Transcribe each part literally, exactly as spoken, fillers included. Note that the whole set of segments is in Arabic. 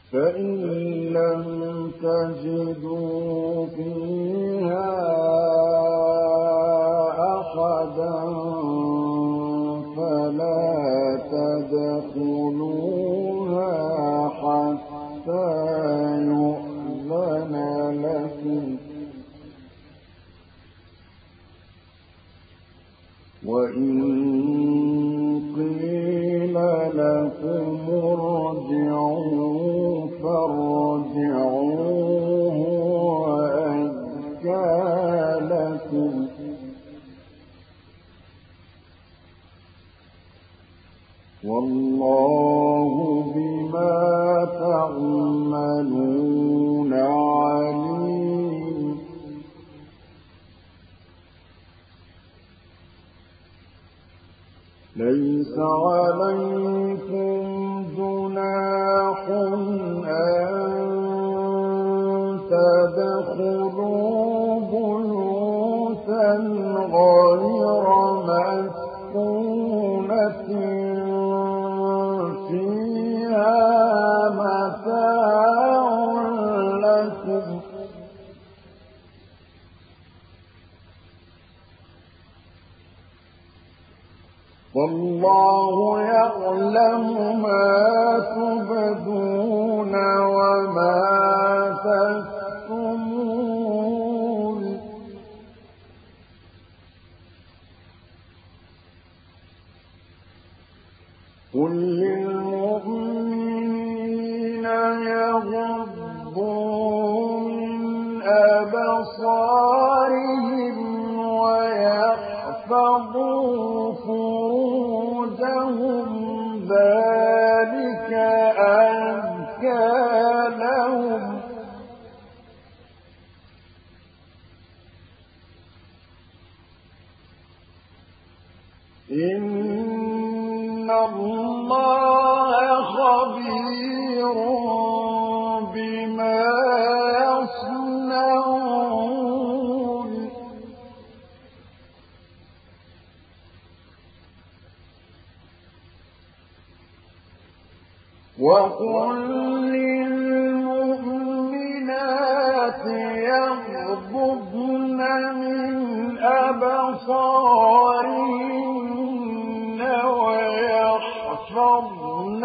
فإن لم تجدوا فيها أحدا فلا تدخلوها حتى يؤذن لكم، وإن قيل لكم ارجعوا فارجعوا هو أزكى لكم، والله بما تعملون عليم. ليس عليكم جناح أن تدخلوا بيوتا غير مسكونة فيها متاع لكم، والله يعلم ما تبدون وما تكتمون. قل للمؤمنين يغضوا من أبصارهم ويحفظوا فروجهم ذلك أزكى لهم، إن الله خبير بما يصنعون. وقل للمؤمنات يغضضن من أبصارهن ويحفظن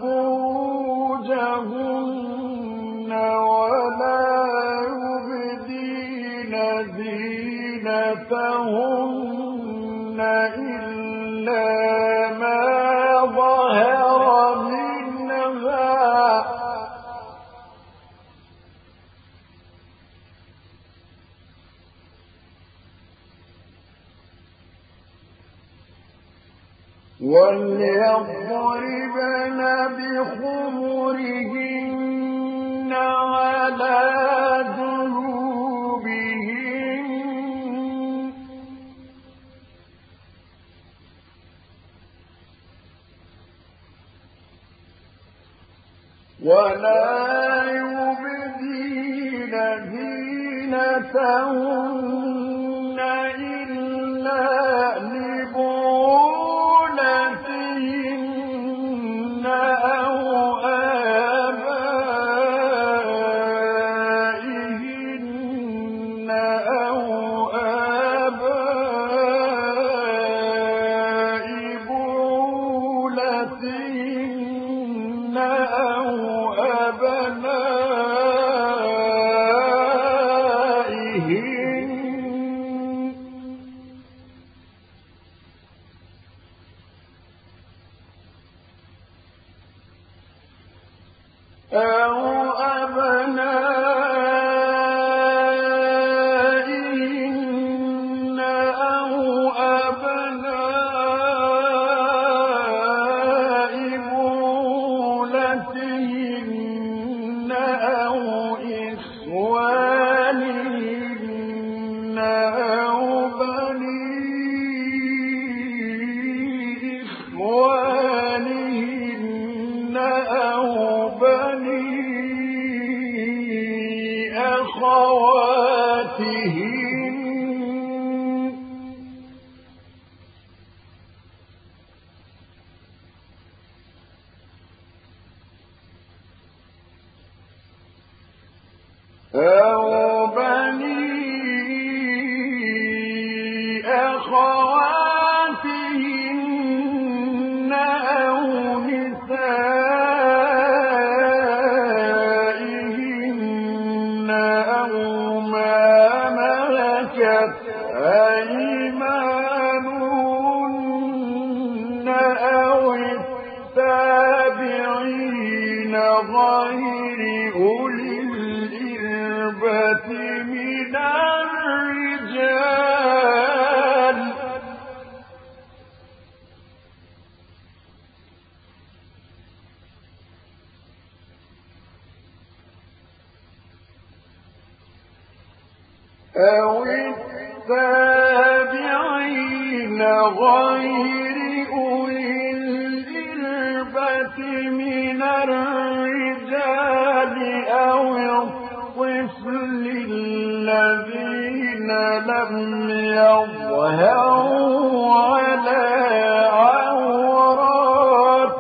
فروجهن ولا يبدين زينتهن إلا ما ظهر منها، وليضربن بخمرهن على جيوبهن، ولا يبدين زينتهن إلا لبعولتهن أو آبائهن أو آباء بعولتهن أو أبنائهن أو أبنائهن أو أبناء بعولتهن أو إخوانهن أو بني إخوانهن أو بني أخواتهن أو بني أخواتهن أو نسائهن أو ما ملكت أيمانهن أو التابعين غير أولي الإربة من الرجال أو التابعين غير أولي الإربة من الرجال أو الطفل الذين لم يظهروا على عورات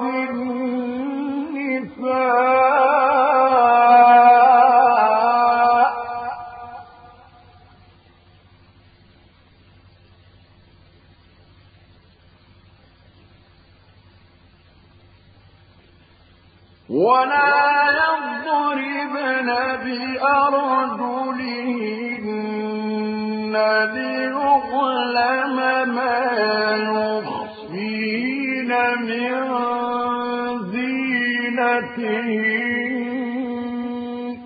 النساء ولا يضربن بأرجلهن ليعلم ما يخفين من زينتهن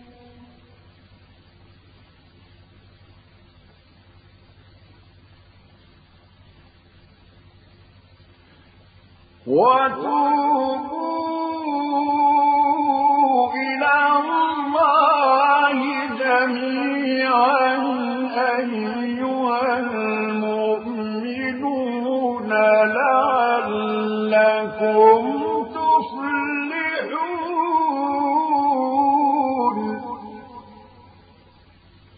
وتوبوا إلى الله جميعا أيها المؤمنون لعلكم